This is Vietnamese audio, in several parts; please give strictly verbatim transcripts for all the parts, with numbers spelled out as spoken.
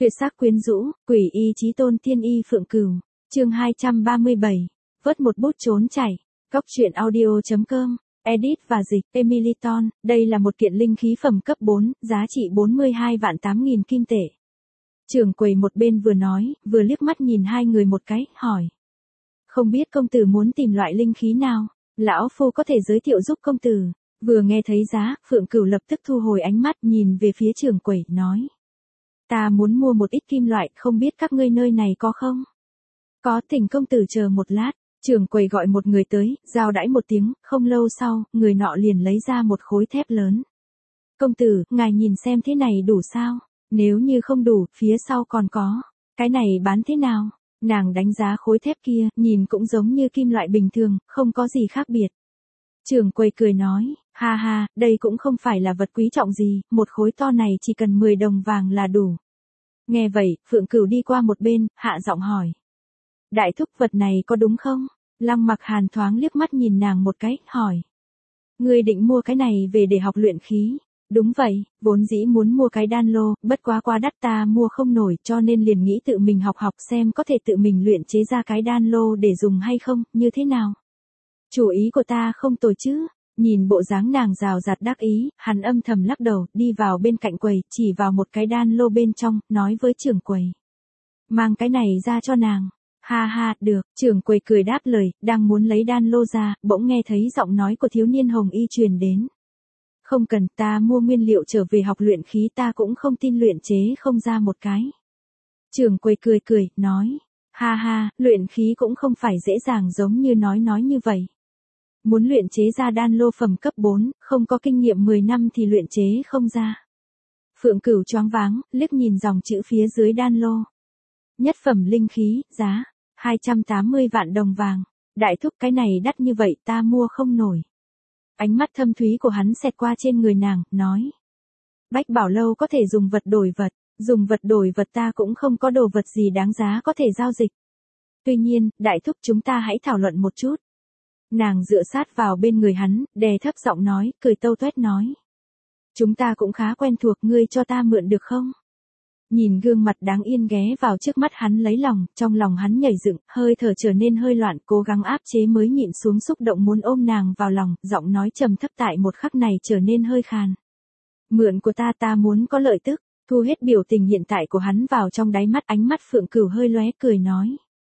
Tuyệt sắc quyến rũ, quỷ y chí tôn tiên y Phượng Cửu. Chương hai trăm ba mươi bảy. Vớt một bút trốn chảy. Góc truyện audio chấm com. Edit và dịch Emiliton. Đây là một kiện linh khí phẩm cấp bốn, giá trị bốn mươi hai vạn tám nghìn kim tệ. Trưởng quầy một bên vừa nói, vừa liếc mắt nhìn hai người một cái, hỏi. Không biết công tử muốn tìm loại linh khí nào? Lão phu có thể giới thiệu giúp công tử. Vừa nghe thấy giá, Phượng Cửu lập tức thu hồi ánh mắt nhìn về phía trưởng quầy, nói. Ta muốn mua một ít kim loại, không biết các ngươi nơi này có không? Có, thỉnh công tử chờ một lát. Trưởng quầy gọi một người tới, giao đãi một tiếng, không lâu sau, người nọ liền lấy ra một khối thép lớn. Công tử, ngài nhìn xem thế này đủ sao? Nếu như không đủ, phía sau còn có. Cái này bán thế nào? Nàng đánh giá khối thép kia, nhìn cũng giống như kim loại bình thường, không có gì khác biệt. Trưởng quầy cười nói, ha ha, đây cũng không phải là vật quý trọng gì, một khối to này chỉ cần mười đồng vàng là đủ. Nghe vậy, Phượng Cửu đi qua một bên, hạ giọng hỏi. Đại thúc, vật này có đúng không? Lăng Mặc Hàn thoáng liếc mắt nhìn nàng một cái, hỏi. Ngươi định mua cái này về để học luyện khí? Đúng vậy, vốn dĩ muốn mua cái đan lô, bất quá quá đắt ta mua không nổi cho nên liền nghĩ tự mình học học xem có thể tự mình luyện chế ra cái đan lô để dùng hay không, như thế nào? Chủ ý của ta không tồi chứ? Nhìn bộ dáng nàng rào rạt đắc ý, hắn âm thầm lắc đầu, đi vào bên cạnh quầy, chỉ vào một cái đan lô bên trong, nói với trưởng quầy. Mang cái này ra cho nàng. Ha ha, được, trưởng quầy cười đáp lời, đang muốn lấy đan lô ra, bỗng nghe thấy giọng nói của thiếu niên hồng y truyền đến. Không cần, ta mua nguyên liệu trở về học luyện khí, ta cũng không tin luyện chế không ra một cái. Trưởng quầy cười cười, nói. Ha ha, luyện khí cũng không phải dễ dàng giống như nói nói như vậy. Muốn luyện chế ra đan lô phẩm cấp bốn, không có kinh nghiệm mười năm thì luyện chế không ra. Phượng Cửu choáng váng, liếc nhìn dòng chữ phía dưới đan lô. Nhất phẩm linh khí, giá hai trăm tám mươi vạn đồng vàng. Đại thúc, cái này đắt như vậy ta mua không nổi. Ánh mắt thâm thúy của hắn xẹt qua trên người nàng, nói. Bách Bảo Lâu có thể dùng vật đổi vật, dùng vật đổi vật ta cũng không có đồ vật gì đáng giá có thể giao dịch. Tuy nhiên, đại thúc, chúng ta hãy thảo luận một chút. Nàng dựa sát vào bên người hắn, đè thấp giọng nói, cười tâu tuét nói. Chúng ta cũng khá quen thuộc, ngươi cho ta mượn được không? Nhìn gương mặt đáng yên ghé vào trước mắt hắn lấy lòng, trong lòng hắn nhảy dựng, hơi thở trở nên hơi loạn, cố gắng áp chế mới nhịn xuống xúc động muốn ôm nàng vào lòng, giọng nói trầm thấp tại một khắc này trở nên hơi khàn. Mượn của ta, ta muốn có lợi tức. Thu hết biểu tình hiện tại của hắn vào trong đáy mắt, ánh mắt Phượng Cửu hơi lóe, cười nói.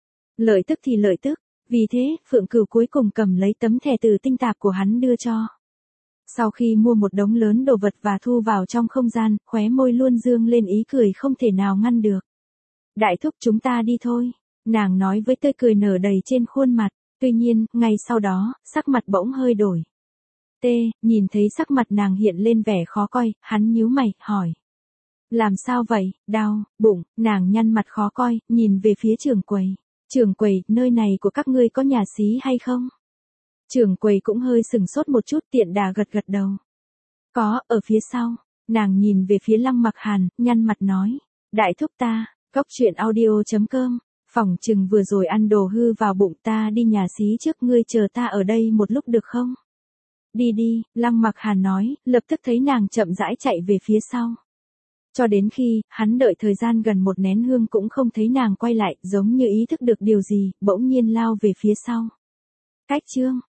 Lợi tức thì lợi tức. Vì thế, Phượng Cửu cuối cùng cầm lấy tấm thẻ từ tinh tạp của hắn đưa cho. Sau khi mua một đống lớn đồ vật và thu vào trong không gian, khóe môi luôn dương lên ý cười không thể nào ngăn được. Đại thúc, chúng ta đi thôi. Nàng nói với tươi cười nở đầy trên khuôn mặt. Tuy nhiên, ngay sau đó, sắc mặt bỗng hơi đổi. T, nhìn thấy sắc mặt nàng hiện lên vẻ khó coi, hắn nhíu mày, hỏi. Làm sao vậy, đau, bụng, nàng nhăn mặt khó coi, nhìn về phía trưởng quầy. Trưởng quầy, nơi này của các ngươi có nhà xí hay không? Trưởng quầy cũng hơi sừng sốt một chút, tiện đà gật gật đầu. Có, ở phía sau. Nàng nhìn về phía Lăng Mặc Hàn, nhăn mặt nói. Đại thúc ta, góc truyện audio chấm com. Phỏng chừng vừa rồi ăn đồ hư vào bụng, ta đi nhà xí trước, ngươi chờ ta ở đây một lúc được không? Đi đi, Lăng Mặc Hàn nói, lập tức thấy nàng chậm rãi chạy về phía sau. Cho đến khi, hắn đợi thời gian gần một nén hương cũng không thấy nàng quay lại, giống như ý thức được điều gì, bỗng nhiên lao về phía sau. Cách chương.